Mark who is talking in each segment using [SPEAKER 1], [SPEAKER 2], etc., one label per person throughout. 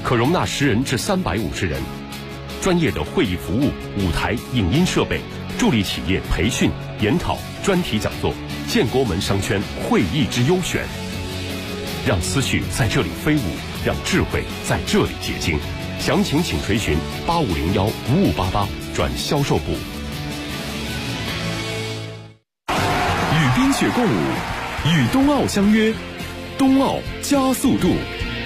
[SPEAKER 1] 可容纳10人至350人。专业的会议服务、舞台、影音设备，助力企业培训、研讨、专题讲座，建国门商圈会议之优选。让思绪在这里飞舞，让智慧在这里结晶。详情请垂询8501-5588转销售部。
[SPEAKER 2] 与冰雪共舞，与冬奥相约，冬奥加速度。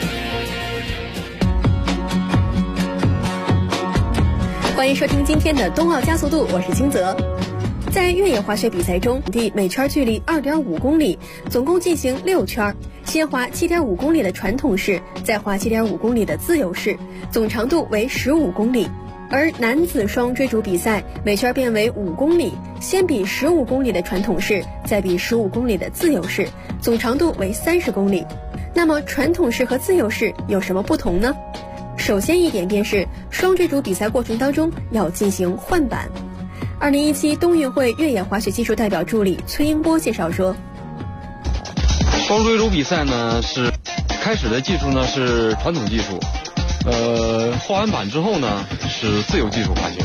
[SPEAKER 3] 欢迎收听今天的冬奥加速度，我是金泽。在越野滑雪比赛中，每圈距离2.5公里，总共进行6圈，先滑7.5公里的传统式，再滑7.5公里的自由式，总长度为15公里。而男子双追逐比赛，每圈变为5公里，先比15公里的传统式，再比15公里的自由式，总长度为30公里。那么传统式和自由式有什么不同呢？首先一点便是双追逐比赛过程当中要进行换板。2017冬运会越野滑雪技术代表助理崔英波介绍说，
[SPEAKER 4] 双追逐比赛呢是开始的技术呢是传统技术，换完板之后呢是自由技术滑行。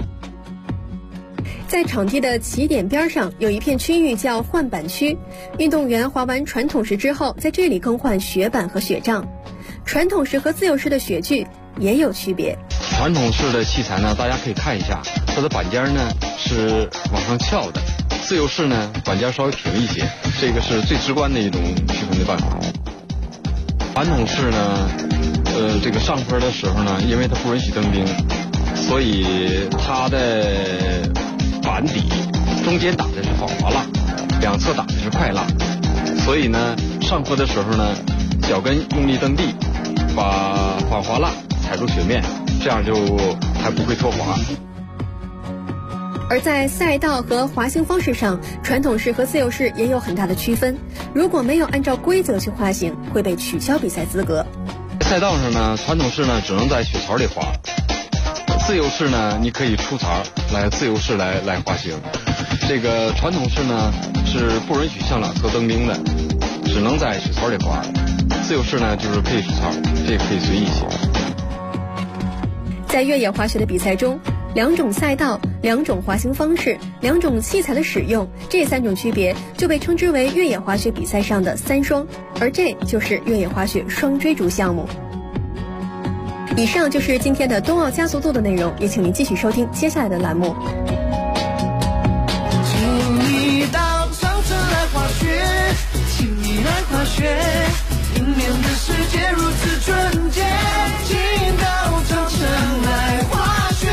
[SPEAKER 3] 在场地的起点边上有一片区域叫换板区，运动员滑完传统式之后，在这里更换雪板和雪杖。传统式和自由式的雪具也有区别。
[SPEAKER 4] 传统式的器材呢，大家可以看一下，它的板尖呢是往上翘的；自由式呢，板尖稍微平一些，这个是最直观的一种区分的办法。传统式呢，这个上坡的时候呢，因为它不允许蹬冰，所以它的板底中间打的是防滑蜡，两侧打的是快蜡，所以呢，上坡的时候呢，脚跟用力蹬地，把防滑蜡踩入雪面，这样就还不会脱滑。
[SPEAKER 3] 而在赛道和滑行方式上，传统式和自由式也有很大的区分。如果没有按照规则去滑行，会被取消比赛资格。
[SPEAKER 4] 赛道上呢，传统式呢只能在雪槽里滑，自由式呢你可以出槽来自由式来滑行。这个传统式呢是不允许向两侧蹬冰的，只能在雪槽里滑。自由式呢就是可以出槽，这个可以随意些。
[SPEAKER 3] 在越野滑雪的比赛中，2种赛道、2种滑行方式、2种器材的使用，这3种区别就被称之为越野滑雪比赛上的3双，而这就是越野滑雪双追逐项目。以上就是今天的冬奥加速度的内容，也请您继续收听接下来的栏目。
[SPEAKER 5] 请你到长城来滑雪，请你来滑雪，明年的世界如此纯洁，请到长城来滑雪。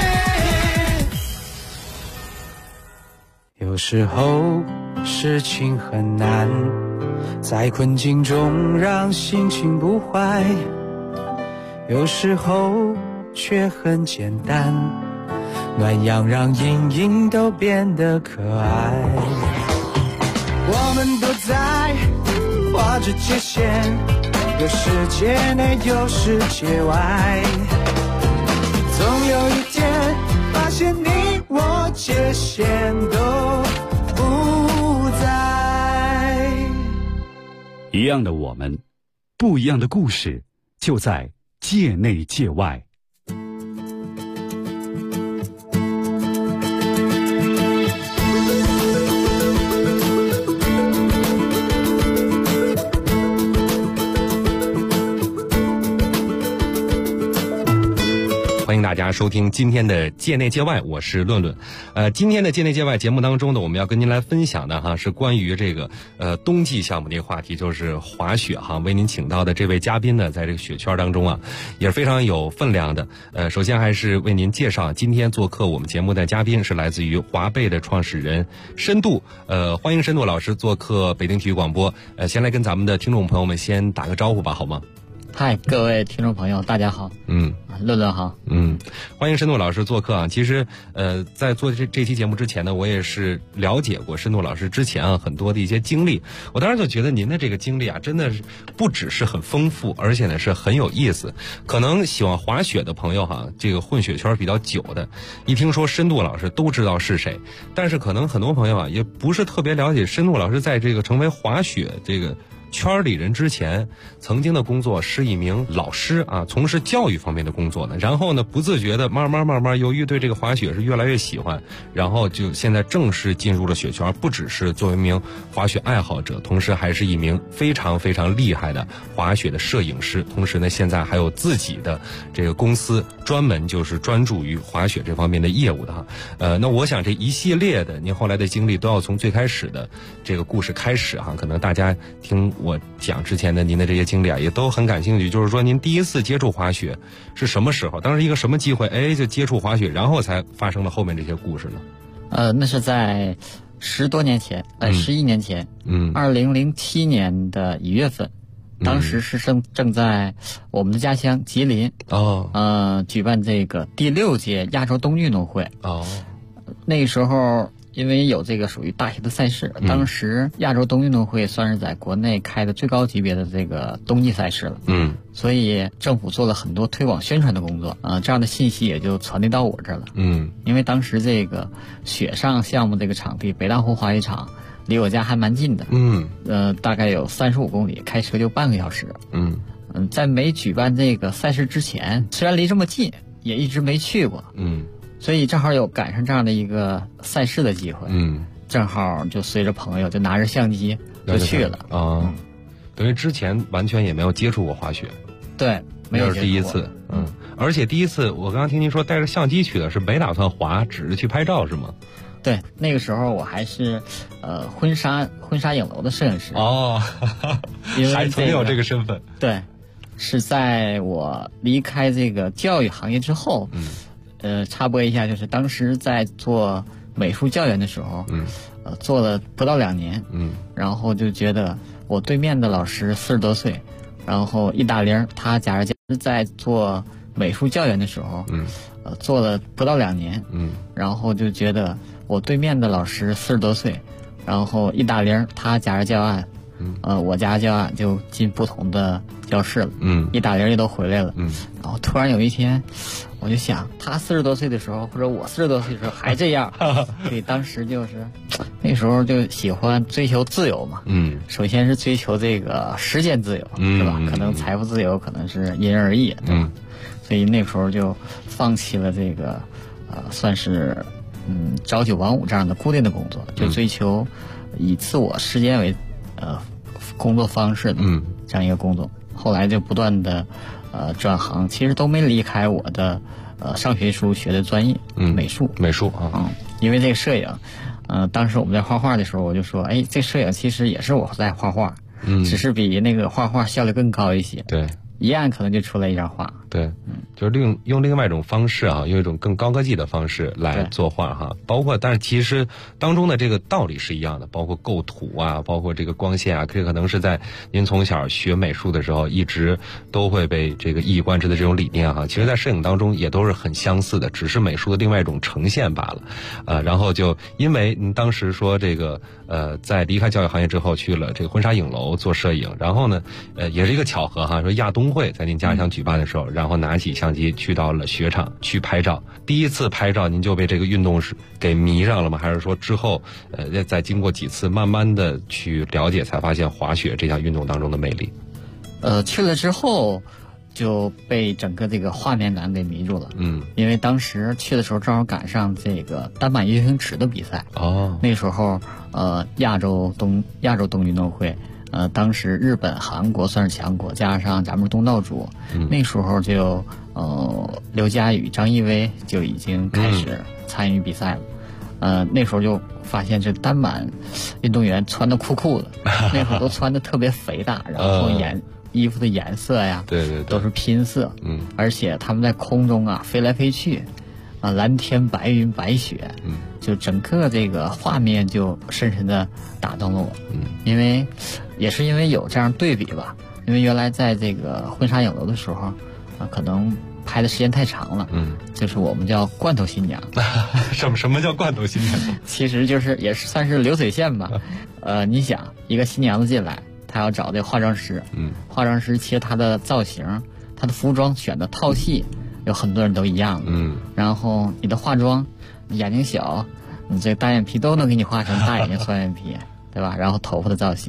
[SPEAKER 6] 有时候事情很难，在困境中让心情不坏，有时候却很简单，暖阳让阴影都变得可爱。我们都在画着界限，有世界内有世界外，总有一天发现你我界限都不在。
[SPEAKER 2] 一样的我们，不一样的故事，就在界内界外。
[SPEAKER 7] 欢迎大家收听今天的界内界外，我是论论。今天的界内界外节目当中呢，我们要跟您来分享的是关于这个冬季项目的一个话题，就是滑雪为您请到的这位嘉宾呢，在这个雪圈当中也是非常有分量的。首先还是为您介绍今天做客我们节目的嘉宾是来自于华贝的创始人深度。欢迎深度老师做客北京体育广播。先来跟咱们的听众朋友们先打个招呼吧，好吗？
[SPEAKER 8] 嗨，各位听众朋友，大家好。论论好。
[SPEAKER 7] 欢迎深度老师做客其实在做这期节目之前呢，我也是了解过深度老师之前很多的一些经历。我当时就觉得您的这个经历真的是不只是很丰富，而且呢是很有意思。可能喜欢滑雪的朋友这个混雪圈比较久的，一听说深度老师都知道是谁。但是可能很多朋友也不是特别了解深度老师在这个成为滑雪这个圈里人之前曾经的工作是一名老师啊，从事教育方面的工作呢。然后呢，不自觉的慢慢，由于对这个滑雪是越来越喜欢，然后就现在正式进入了雪圈，不只是作为一名滑雪爱好者，同时还是一名非常厉害的滑雪的摄影师。同时呢，现在还有自己的这个公司，专门就是专注于滑雪这方面的业务的哈。那我想这一系列的您后来的经历都要从最开始的这个故事开始哈。可能大家听我讲之前的您的这些经历啊，也都很感兴趣。就是说您第一次接触滑雪是什么时候？当时一个什么机会，就接触滑雪，然后才发生了后面这些故事呢？
[SPEAKER 8] 那是在10多年前，11年前，2007年的1月份，当时是正在我们的家乡吉林举办这个第6届亚洲冬运动会。那个时候因为有这个属于大型的赛事，当时亚洲冬运动会算是在国内开的最高级别的这个冬季赛事了。所以政府做了很多推广宣传的工作，这样的信息也就传递到我这儿了。因为当时这个雪上项目这个场地北大湖滑雪场离我家还蛮近的，大概有35公里，开车就半个小时。在没举办这个赛事之前，虽然离这么近，也一直没去过。所以正好有赶上这样的一个赛事的机会，正好就随着朋友就拿着相机就去了。
[SPEAKER 7] 等于之前完全也没有接触过滑雪。
[SPEAKER 8] 对，没有接触过，
[SPEAKER 7] 这是第一次。而且第一次我刚刚听您说带着相机去的，是没打算滑，只是去拍照是吗？
[SPEAKER 8] 对，那个时候我还是婚纱影楼的摄影师。因为
[SPEAKER 7] 还曾有这个身份。
[SPEAKER 8] 对，是在我离开这个教育行业之后。插播一下，就是当时在做美术教员的时候，做了不到2年，然后就觉得我对面的老师40多岁，然后一打铃，他假如在做美术教员的时候，做了不到2年，然后就觉得我对面的老师40多岁，然后一打铃，他假如教案，我家教案就进不同的教室了，一打铃也都回来了，然后突然有一天。我就想，他40多岁的时候，或者我40多岁的时候还这样，所以当时就是那时候就喜欢追求自由嘛。首先是追求这个时间自由，是吧？可能财富自由可能是因人而异，对吧？所以那时候就放弃了这个算是朝9晚5这样的固定的工作，就追求以自我时间为工作方式的这样一个工作。后来就不断的转行，其实都没离开我的上学时候学的专业，美术啊。因为这个摄影，当时我们在画画的时候，我就说，这摄影其实也是我在画画，只是比那个画画效率更高一些。
[SPEAKER 7] 对，
[SPEAKER 8] 一按可能就出来一张画。
[SPEAKER 7] 对，就是用另外一种方式啊，用一种更高科技的方式来作画哈。包括，但是其实当中的这个道理是一样的，包括构图啊，包括这个光线啊，这可能是在您从小学美术的时候一直都会被这个一以贯之的这种理念哈。其实，在摄影当中也都是很相似的，只是美术的另外一种呈现罢了。然后就因为您当时说这个在离开教育行业之后去了这个婚纱影楼做摄影，然后呢也是一个巧合哈，说亚冬会在您家乡举办的时候，然后拿起相机去到了雪场去拍照。第一次拍照您就被这个运动是给迷上了吗？还是说之后再经过几次慢慢的去了解，才发现滑雪这项运动当中的魅力？
[SPEAKER 8] 去了之后就被整个这个画面感给迷住了。因为当时去的时候正好赶上这个单板游泳池的比赛。那时候亚洲冬运动会。当时日本、韩国算是强国，加上咱们东道主，那时候就刘佳宇、张艺薇就已经开始参与比赛了。那时候就发现这单板运动员穿的酷酷的，那会儿都穿的特别肥大，然后衣服的颜色呀，
[SPEAKER 7] 对，
[SPEAKER 8] 都是拼色，而且他们在空中啊飞来飞去，蓝天白云白雪，就整个这个画面就深深的打动了我。因为也是因为有这样对比吧，因为原来在这个婚纱影楼的时候可能拍的时间太长了，就是我们叫罐头新娘。
[SPEAKER 7] 什么叫罐头新娘？
[SPEAKER 8] 其实就是也是算是流水线吧。你想一个新娘子进来，她要找这个化妆师，化妆师其实她的造型、她的服装选的套系有很多人都一样的，然后你的化妆，眼睛小，你这单眼皮都能给你画成大眼睛双眼皮，对吧？然后头发的造型，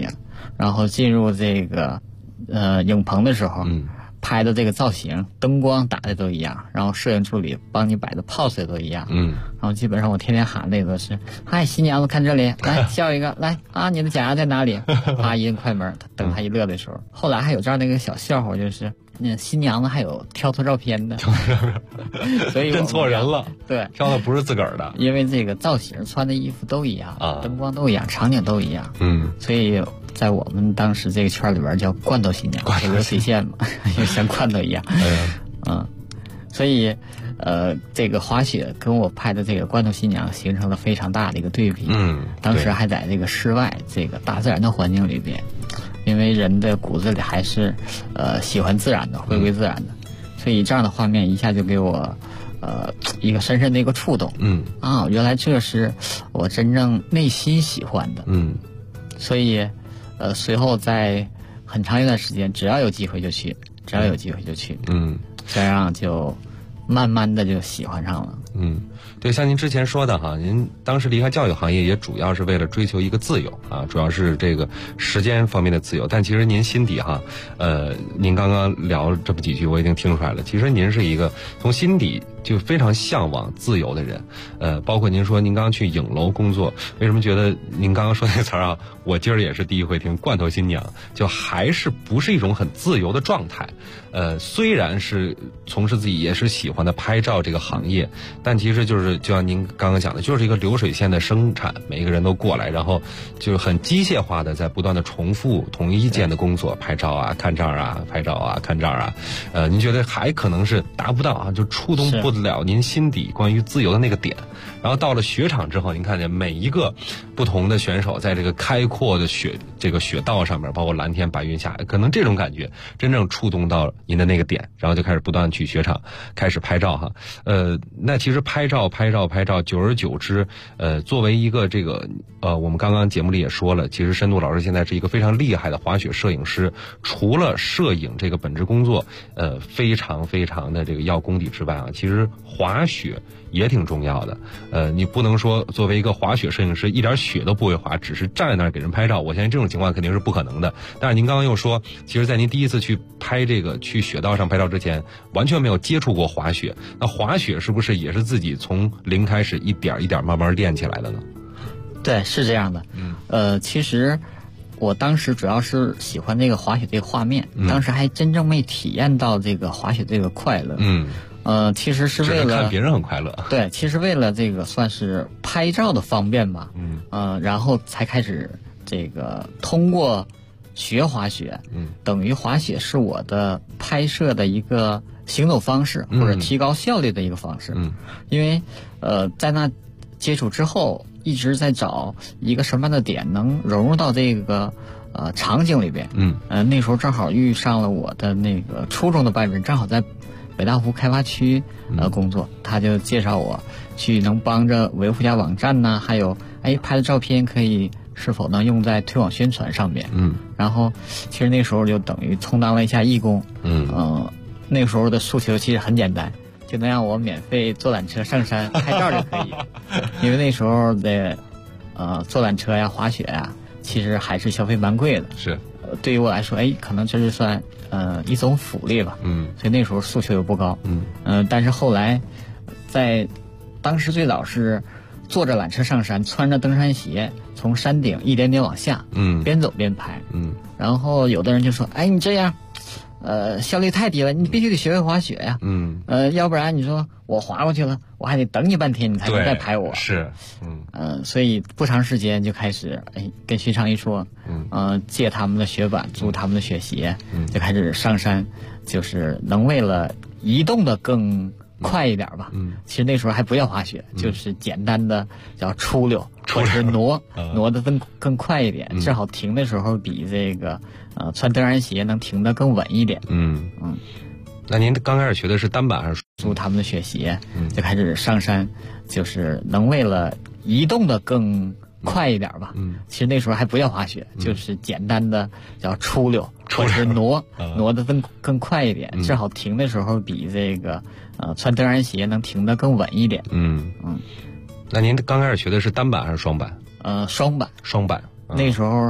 [SPEAKER 8] 然后进入这个影棚的时候，拍的这个造型、灯光打的都一样，然后摄影助理帮你摆的 pose 也都一样。然后基本上我天天喊的都是：“嗨，新娘子看这里，来笑一个，来啊，你的假牙在哪里？”啪一摁快门，等他一乐的时候。后来还有这样的一个小笑话，就是那新娘子还有挑错照片的，所以
[SPEAKER 7] 认错人了。
[SPEAKER 8] 对，
[SPEAKER 7] 挑的不是自个儿的，
[SPEAKER 8] 因为这个造型、穿的衣服都一样，灯光都一样，场景都一样。所以在我们当时这个圈里边叫罐头新娘，流水线嘛，就像罐头一样。所以这个滑雪跟我拍的这个罐头新娘形成了非常大的一个对比。当时还在这个室外这个大自然的环境里边，因为人的骨子里还是喜欢自然的，回归自然的，所以这样的画面一下就给我一个深深的一个触动。原来这是我真正内心喜欢的。所以随后在很长一段时间，只要有机会就去，这样就慢慢的就喜欢上了。
[SPEAKER 7] 对，像您之前说的哈，您当时离开教育行业也主要是为了追求一个自由啊，主要是这个时间方面的自由。但其实您心底哈，您刚刚聊这么几句，我已经听出来了。其实您是一个从心底就非常向往自由的人。包括您说您刚刚去影楼工作，为什么觉得您刚刚说那个词儿啊，我今儿也是第一回听，罐头新娘，就还是不是一种很自由的状态。虽然是从事自己也是喜欢的拍照这个行业，但其实就像您刚刚讲的，就是一个流水线的生产，每一个人都过来，然后就是很机械化的在不断的重复同一件的工作，拍照啊、看这儿啊、拍照啊、看这儿啊。您觉得还可能是达不到啊，就触动不了您心底关于自由的那个点。然后到了雪场之后，您看见每一个不同的选手在这个开阔的雪道上面，包括蓝天白云下，可能这种感觉真正触动到您的那个点，然后就开始不断去雪场开始拍照哈。那其实拍照，久而久之，作为一个这个我们刚刚节目里也说了，其实深度老师现在是一个非常厉害的滑雪摄影师。除了摄影这个本职工作，非常非常的这个要功底之外啊，其实滑雪也挺重要的。你不能说作为一个滑雪摄影师一点雪都不会滑，只是站在那儿给人拍照，我相信这种情况肯定是不可能的。但是您刚刚又说，其实在您第一次去拍这个去雪道上拍照之前，完全没有接触过滑雪。那滑雪是不是也是自己从零开始一点一点慢慢练起来的呢？
[SPEAKER 8] 对，是这样的。其实我当时主要是喜欢这个滑雪这个画面，当时还真正没体验到这个滑雪这个快乐。其实是为了
[SPEAKER 7] 看别人很快乐。
[SPEAKER 8] 对，其实为了这个算是拍照的方便吧。然后才开始这个通过学滑雪，等于滑雪是我的拍摄的一个行走方式，或者提高效率的一个方式。因为在那接触之后，一直在找一个什么样的点能融入到这个场景里边。那时候正好遇上了我的那个初中的班主任，正好在北大湖开发区工作，他就介绍我去能帮着维护一下网站呢，还有拍的照片可以是否能用在推广宣传上面。然后其实那时候就等于充当了一下义工。那个时候的诉求其实很简单，就能让我免费坐缆车上山拍照就可以。因为那时候的坐缆车呀、滑雪呀，其实还是消费蛮贵的。
[SPEAKER 7] 是。
[SPEAKER 8] 对于我来说，可能这是算一种福利吧。所以那时候诉求又不高。但是后来在当时最早是坐着缆车上山，穿着登山鞋从山顶一点点往下，边走边拍。然后有的人就说，你这样效率太低了，你必须得学会滑雪呀。要不然你说我滑过去了，我还得等你半天，你才能再拍我。
[SPEAKER 7] 是。
[SPEAKER 8] 所以不长时间就开始跟学长一说，借他们的雪板，租他们的雪鞋，就开始上山，就是能为了移动的更快一点吧。其实那时候还不叫滑雪，就是简单的叫出溜，或者是挪的更快一点，正好停的时候比这个穿登山鞋能停得更稳一点。
[SPEAKER 7] 那您刚开始学的是单板还是
[SPEAKER 8] 租他们的雪鞋，就开始上山，就是能为了移动的更快一点吧。其实那时候还不叫滑雪，就是简单的叫出溜，或者是挪的更快一点，正好停的时候比这个穿登山鞋能停得更稳一点。那
[SPEAKER 7] 您刚开始学的是单板还是双板？
[SPEAKER 8] 双板。
[SPEAKER 7] 双板。
[SPEAKER 8] 那时候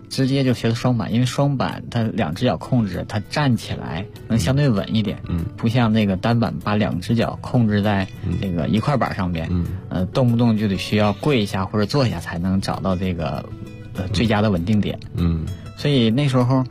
[SPEAKER 8] 直接就学的双板，因为双板它2只脚控制，它站起来能相对稳一点，不像那个单板把2只脚控制在这个一块板上边，动不动就得需要跪一下或者坐一下才能找到这个最佳的稳定点，所以那时候，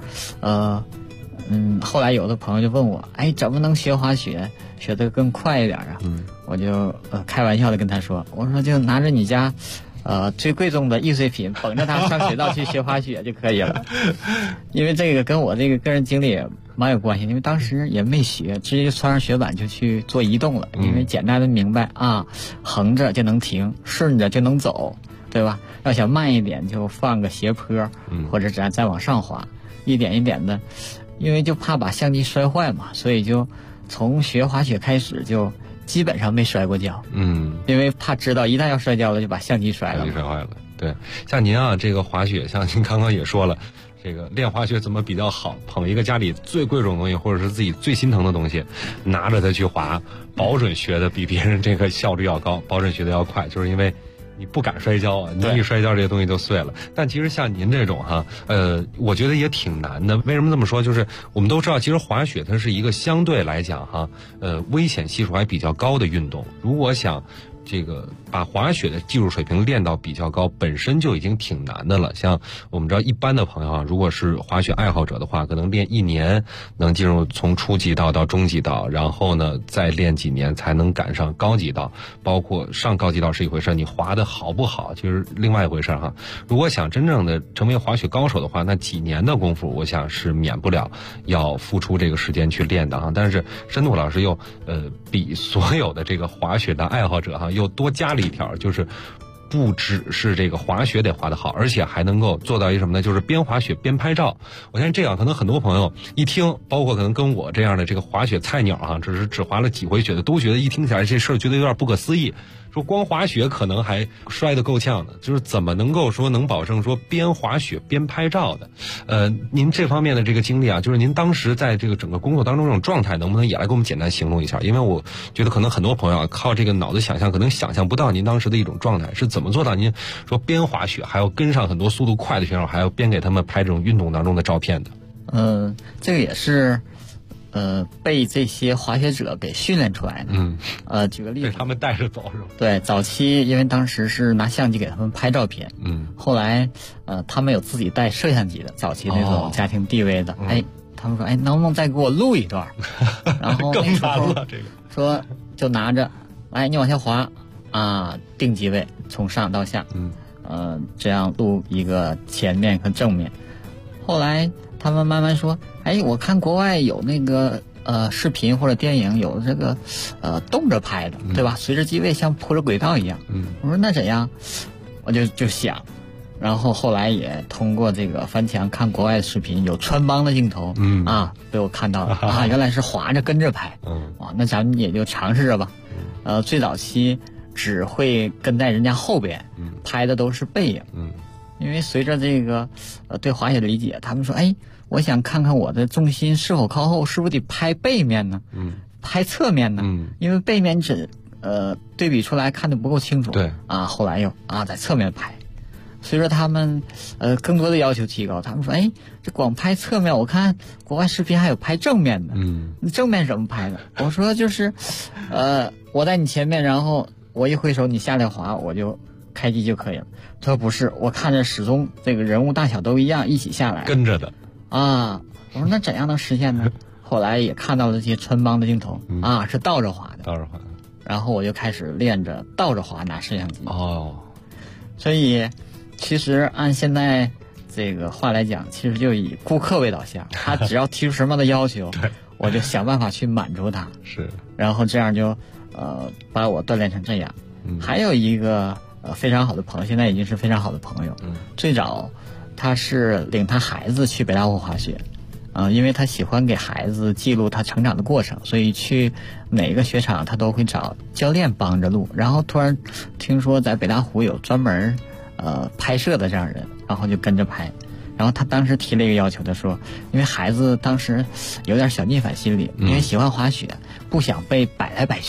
[SPEAKER 8] 后来有的朋友就问我，哎，怎么能学滑雪学得更快一点啊？我就开玩笑的跟他说，我说就拿着你家最贵重的易碎品，捧着它上雪道去学滑雪就可以了。因为这个跟我这个个人经历也蛮有关系，因为当时也没学，直接就穿上雪板就去做移动了，因为简单的明白啊，横着就能停，顺着就能走，对吧？要想慢一点就放个斜坡，或者再往上滑，一点一点的，因为就怕把相机摔坏嘛，所以就从学滑雪开始就基本上没摔过跤，因为怕知道一旦要摔跤了就把相机摔了。
[SPEAKER 7] 相机摔坏了，对。像您啊，这个滑雪，像您刚刚也说了，这个练滑雪怎么比较好？捧一个家里最贵重的东西，或者是自己最心疼的东西，拿着它去滑，保准学的比别人这个效率要高，保准学的要快，就是因为你不敢摔跤啊，你一摔跤这些东西就碎了。但其实像您这种哈，我觉得也挺难的。为什么这么说？就是我们都知道，其实滑雪它是一个相对来讲哈，危险系数还比较高的运动。如果想这个把滑雪的技术水平练到比较高，本身就已经挺难的了。像我们知道一般的朋友啊，如果是滑雪爱好者的话，可能练1年能进入从初级道到中级道，然后呢再练几年才能赶上高级道。包括上高级道是一回事，你滑的好不好就是另外一回事哈。如果想真正的成为滑雪高手的话，那几年的功夫我想是免不了要付出这个时间去练的哈。但是申渡老师又比所有的这个滑雪的爱好者哈又多加了一条，就是不只是这个滑雪得滑得好，而且还能够做到一什么呢？就是边滑雪边拍照。我相信这样可能很多朋友一听，包括可能跟我这样的这个滑雪菜鸟啊，只滑了几回雪的，都觉得一听起来这事儿觉得有点不可思议。说光滑雪可能还摔得够呛的，就是怎么能够说能保证说边滑雪边拍照的？您这方面的这个经历啊，就是您当时在这个整个工作当中这种状态，能不能也来给我们简单形容一下？因为我觉得可能很多朋友啊，靠这个脑子想象，可能想象不到您当时的一种状态是怎么做到您说边滑雪还要跟上很多速度快的选手，还要边给他们拍这种运动当中的照片的。
[SPEAKER 8] 这个也是被这些滑雪者给训练出来的。举个例子，
[SPEAKER 7] 被他们带着走是吧？
[SPEAKER 8] 对，早期因为当时是拿相机给他们拍照片，后来他们有自己带摄像机的，早期那种家庭地位的，他们说，能不能再给我录一段？然后
[SPEAKER 7] 更难了，这个
[SPEAKER 8] 说就拿着，来你往下滑啊，定机位，从上到下，这样录一个前面和正面。后来他们慢慢说，我看国外有那个视频或者电影有这个动着拍的，对吧？随着机位像铺着轨道一样。我说那怎样？我就想，然后后来也通过这个翻墙看国外的视频，有穿帮的镜头，被我看到了原来是滑着跟着拍。那咱们也就尝试着吧。最早期只会跟在人家后边，拍的都是背影。因为随着这个对滑雪的理解，他们说，我想看看我的重心是否靠后，是不是得拍背面呢？拍侧面呢？因为背面只对比出来看得不够清楚。
[SPEAKER 7] 对
[SPEAKER 8] 后来又在侧面拍。随着他们更多的要求提高，他们说，这光拍侧面，我看国外视频还有拍正面的。你正面怎么拍的？我说就是我在你前面，然后我一挥手，你下来滑，我就开机就可以了。他说不是，我看着始终这个人物大小都一样，一起下来
[SPEAKER 7] 跟着的
[SPEAKER 8] 我说那怎样能实现呢？后来也看到了这些穿帮的镜头是倒着滑的，然后我就开始练着倒着滑拿摄像机。所以其实按现在这个话来讲，其实就以顾客为导向，他只要提出什么的要求我就想办法去满足他，
[SPEAKER 7] 是，
[SPEAKER 8] 然后这样就把我锻炼成这样。还有一个非常好的朋友，现在已经是非常好的朋友。最早他是领他孩子去北大湖滑雪，因为他喜欢给孩子记录他成长的过程，所以去每个雪场他都会找教练帮着录。然后突然听说在北大湖有专门拍摄的这样人，然后就跟着拍。然后他当时提了一个要求，他说因为孩子当时有点小逆反心理，因为喜欢滑雪，不想被摆来摆去的，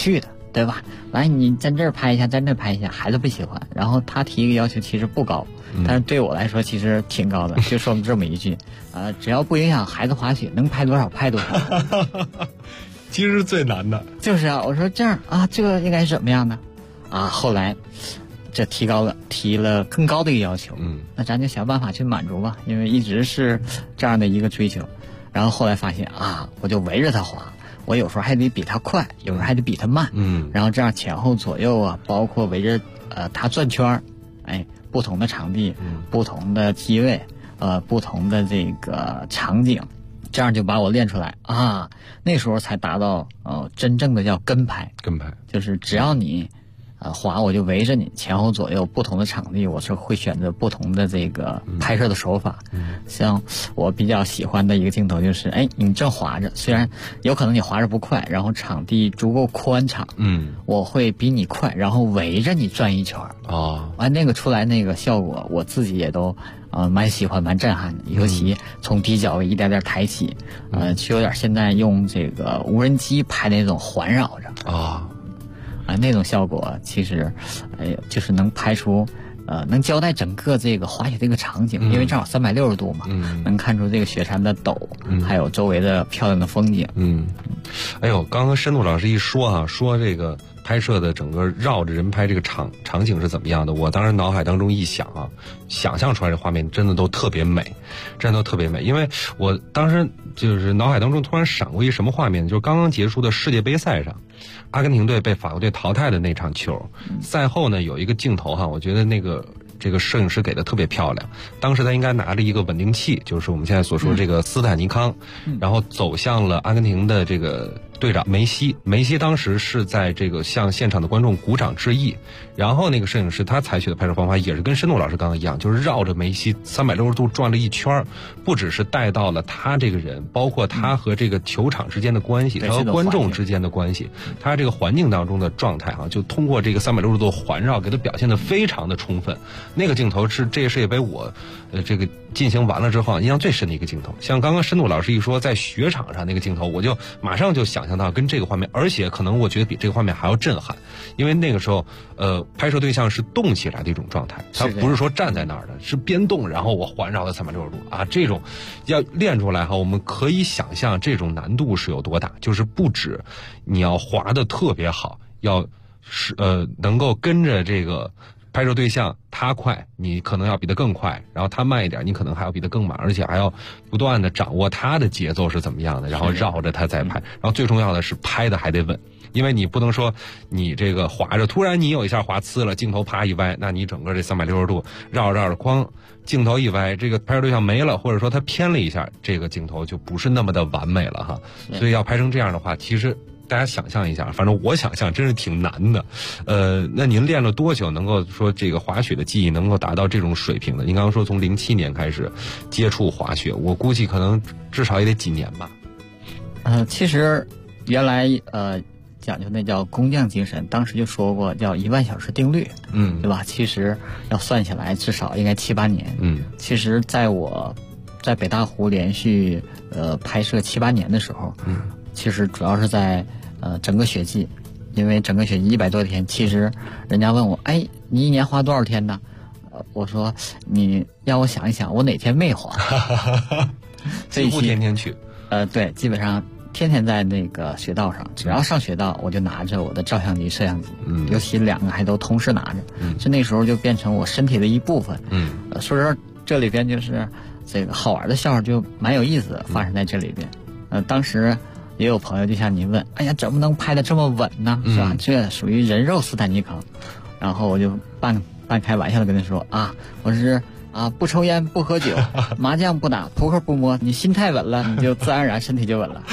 [SPEAKER 8] 对吧？来，你在这儿拍一下，在那儿拍一下，孩子不喜欢。然后他提一个要求其实不高，但是对我来说其实挺高的，就说这么一句，只要不影响孩子滑雪，能拍多少拍多少。
[SPEAKER 7] 其实是最难的。
[SPEAKER 8] 就是啊，我说这样啊，这个应该是怎么样的？啊，后来这提了更高的一个要求，那咱就想办法去满足吧，因为一直是这样的一个追求。然后后来发现啊，我就围着他滑。我有时候还得比他快，有时候还得比他慢，然后这样前后左右啊，包括围着他转圈儿，哎，不同的场地，不同的机位，不同的这个场景，这样就把我练出来啊。那时候才达到真正的叫跟拍，就是只要你滑，我就围着你前后左右不同的场地，我是会选择不同的这个拍摄的手法。像我比较喜欢的一个镜头就是，哎，你正滑着，虽然有可能你滑着不快，然后场地足够宽敞，我会比你快，然后围着你转一圈完那个出来那个效果，我自己也都蛮喜欢，蛮震撼的。尤其从低角位一点点抬起，就有点现在用这个无人机拍的那种环绕着那种效果其实，就是能拍出，能交代整个这个滑雪这个场景，因为正好360度嘛，能看出这个雪山的陡，还有周围的漂亮的风景。
[SPEAKER 7] 哎呦，刚刚申度老师一说说这个拍摄的整个绕着人拍这个场景是怎么样的，我当时脑海当中一想想象出来这画面真的都特别美，真的都特别美。因为我当时就是脑海当中突然闪过一什么画面，就是刚刚结束的世界杯赛上，阿根廷队被法国队淘汰的那场球，赛后呢有一个镜头我觉得这个摄影师给的特别漂亮。当时他应该拿着一个稳定器，就是我们现在所说的这个斯坦尼康，然后走向了阿根廷的这个队长梅西。梅西当时是在这个向现场的观众鼓掌致意，然后那个摄影师他采取的拍摄方法也是跟申度老师刚刚一样，就是绕着梅西360度转了一圈，不只是带到了他这个人，包括他和这个球场之间的关系，他和观众之间的关系，他这个环境当中的状态就通过这个360度环绕给他表现得非常的充分。那个镜头是这个世界杯我这个进行完了之后印象最深的一个镜头。像刚刚申度老师一说在雪场上那个镜头，我就马上就想象到跟这个画面，而且可能我觉得比这个画面还要震撼，因为那个时候拍摄对象是动起来的一种状态，他不是说站在那儿的，是边动然后我环绕了360度这种要练出来我们可以想象这种难度是有多大，就是不止你要滑得特别好，要是能够跟着这个拍摄对象他快，你可能要比他更快，然后他慢一点，你可能还要比他更慢，而且还要不断的掌握他的节奏是怎么样的，然后绕着他再拍，然后最重要的是拍的还得稳，因为你不能说你这个滑着突然你有一下滑呲了，镜头啪一歪，那你整个这360度绕着框镜头一歪，这个拍摄对象没了，或者说他偏了一下，这个镜头就不是那么的完美了所以要拍成这样的话，其实大家想象一下，反正我想象真是挺难的。那您练了多久能够说这个滑雪的技艺能够达到这种水平的？您刚刚说从07年开始接触滑雪，我估计可能至少也得几年吧。
[SPEAKER 8] 其实原来讲究那叫工匠精神，当时就说过叫10000小时定律，对吧？其实要算下来至少应该7、8年。其实在我在北大湖连续拍摄7、8年的时候，其实主要是在整个雪季，因为整个雪季100多天，其实人家问我，哎，你一年滑多少天呢？我说你让我想一想，我哪天没滑？
[SPEAKER 7] 几乎天天去。
[SPEAKER 8] 对，基本上天天在那个雪道上，只要上雪道，我就拿着我的照相机、摄像机，尤其2个还都同时拿着，就那时候就变成我身体的一部分。说实话，这里边就是这个好玩的笑话就蛮有意思的，发生在这里边。当时也有朋友就像您问，哎呀，怎么能拍得这么稳呢？是吧？这属于人肉斯坦尼康。然后我就半开玩笑的跟他说我是不抽烟不喝酒，麻将不打，扑克不摸，你心态稳了，你就自然而然身体就稳了。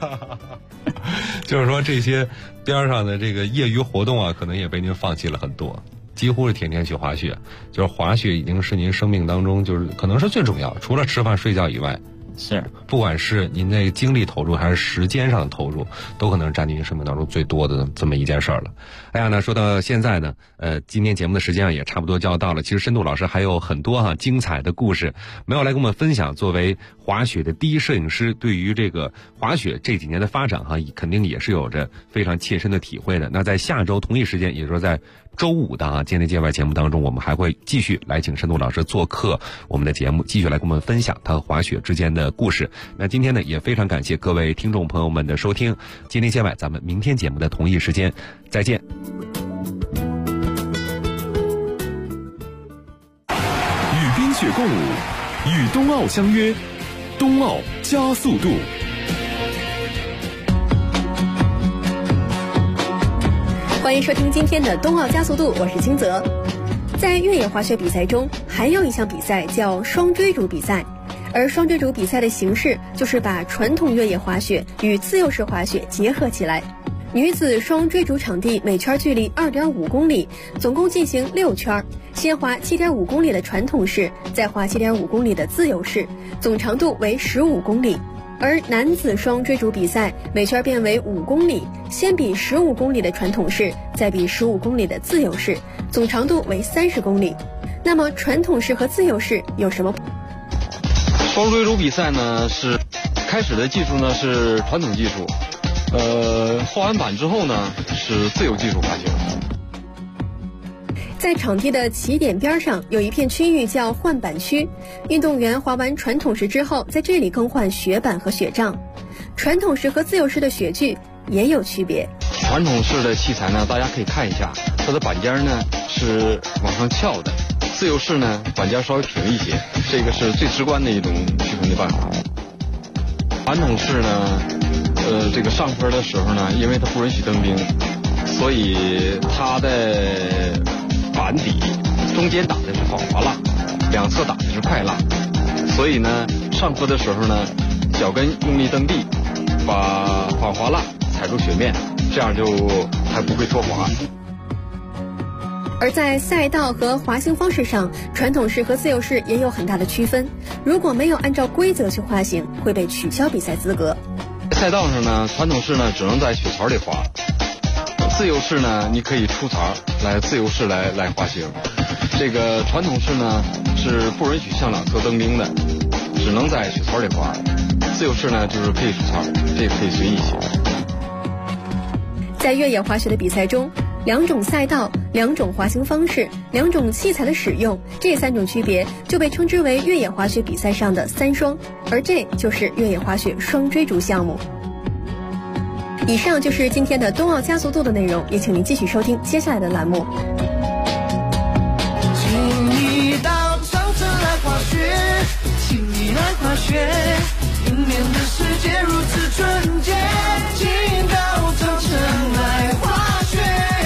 [SPEAKER 7] 就是说这些边上的这个业余活动可能也被您放弃了很多，几乎是天天去滑雪，就是滑雪已经是您生命当中就是可能是最重要，除了吃饭睡觉以外
[SPEAKER 8] 是，
[SPEAKER 7] 不管是您那个精力投入还是时间上的投入，都可能是占据您生命当中最多的这么一件事儿了。哎呀，那说到现在呢，今天节目的时间也差不多就要到了。其实深度老师还有很多精彩的故事没有来跟我们分享。作为滑雪的第一摄影师，对于这个滑雪这几年的发展肯定也是有着非常切身的体会的。那在下周同一时间，也就是说在周五的界内界外节目当中，我们还会继续来请深度老师做客我们的节目，继续来跟我们分享他和滑雪之间的故事。那今天呢，也非常感谢各位听众朋友们的收听，界内界外咱们明天节目的同一时间再见。
[SPEAKER 1] 与冰雪共舞，与冬奥相约，冬奥加速度。
[SPEAKER 3] 欢迎收听今天的冬奥加速度，我是金泽。在越野滑雪比赛中，还有一项比赛叫双追逐比赛，而双追逐比赛的形式就是把传统越野滑雪与自由式滑雪结合起来。女子双追逐场地每圈距离 2.5 公里，总共进行6圈，先滑 7.5 公里的传统式，再滑 7.5 公里的自由式，总长度为15公里。而男子双追逐比赛每圈变为5公里，先比15公里的传统式，再比15公里的自由式，总长度为30公里。那么传统式和自由式有什么？
[SPEAKER 4] 双追逐比赛呢，是开始的技术呢是传统技术，滑完板之后呢是自由技术滑行。
[SPEAKER 3] 在场地的起点边上有一片区域叫换板区，运动员滑完传统式之后，在这里更换雪板和雪杖。传统式和自由式的雪具也有区别。
[SPEAKER 4] 传统式的器材呢，大家可以看一下，它的板尖呢是往上翘的，自由式呢板尖稍微平一些，这个是最直观的一种区分的办法。传统式呢，这个上坡的时候呢，因为它不允许蹬冰，所以它的板底中间打的是防滑蜡，两侧打的是快蜡，所以呢上坡的时候呢，脚跟用力蹬地，把防滑蜡踩住雪面，这样就还不会脱滑。
[SPEAKER 3] 而在赛道和滑行方式上，传统式和自由式也有很大的区分，如果没有按照规则去滑行，会被取消比赛资格。
[SPEAKER 4] 赛道上呢，传统式呢只能在雪槽里滑，自由式呢你可以出槽来自由式来滑行。这个传统式呢是不允许向两侧蹬冰的，只能在雪槽里滑。自由式呢就是可以出槽，这个可以随意行。
[SPEAKER 3] 在越野滑雪的比赛中，2种赛道、2种滑行方式、2种器材的使用，这3种区别就被称之为越野滑雪比赛上的3双，而这就是越野滑雪双追逐项目。以上就是今天的冬奥加速度的内容，也请您继续收听接下来的栏目。
[SPEAKER 5] 请你到长城来滑雪，请你来滑雪，明年的世界如此纯洁，请到长城来滑雪。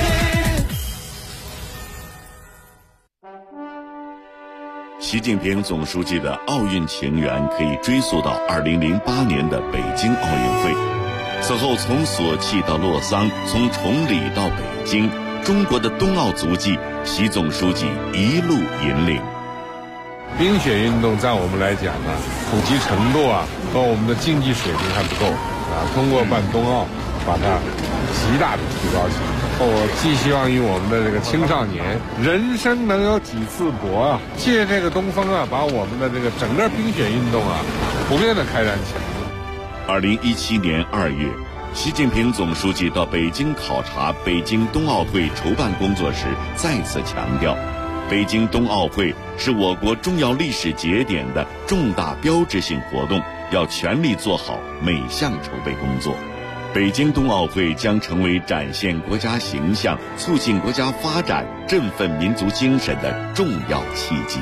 [SPEAKER 9] 习近平总书记的奥运情缘可以追溯到2008年的北京奥运会。此后从索契到洛桑，从崇礼到北京，中国的冬奥足迹，习总书记一路引领。
[SPEAKER 10] 冰雪运动在我们来讲呢，普及程度和我们的竞技水平还不够通过办冬奥，把它极大的提高起来。我寄希望于我们的这个青少年，人生能有几次搏借这个东风把我们的这个整个冰雪运动普遍的开展起来。
[SPEAKER 9] 2017年2月，习近平总书记到北京考察北京冬奥会筹办工作时，再次强调，北京冬奥会是我国重要历史节点的重大标志性活动，要全力做好每项筹备工作。北京冬奥会将成为展现国家形象、促进国家发展、振奋民族精神的重要契机。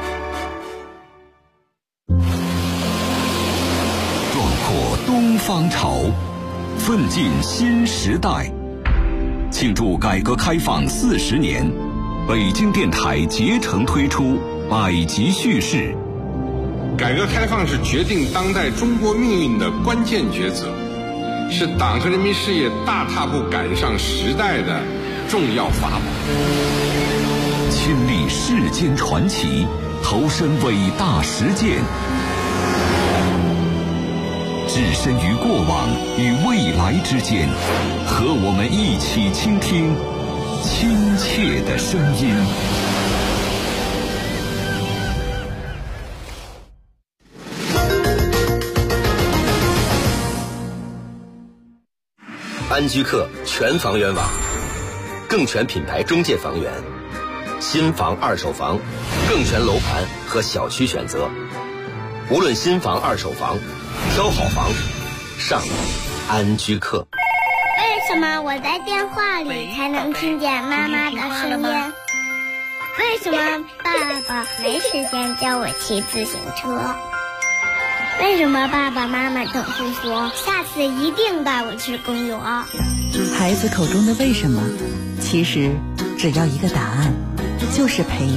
[SPEAKER 2] 东方潮，奋进新时代。庆祝改革开放40年，北京电台竭诚推出百集叙事。
[SPEAKER 10] 改革开放是决定当代中国命运的关键抉择，是党和人民事业大踏步赶上时代的重要法宝。
[SPEAKER 2] 亲历世间传奇，投身伟大实践。 置身于过往与未来之间，和我们一起倾听亲切的声音。
[SPEAKER 11] 安居客全房源网，更全品牌中介房源，新房、二手房，更全楼盘和小区选择。无论新房、二手房，挑好房，上安居客。
[SPEAKER 12] 为什么我在电话里才能听见妈妈的声音？为什么爸爸没时间教我骑自行车？为什么爸爸妈妈总是说下次一定带我去公园？
[SPEAKER 13] 孩子口中的为什么，其实只要一个答案，就是陪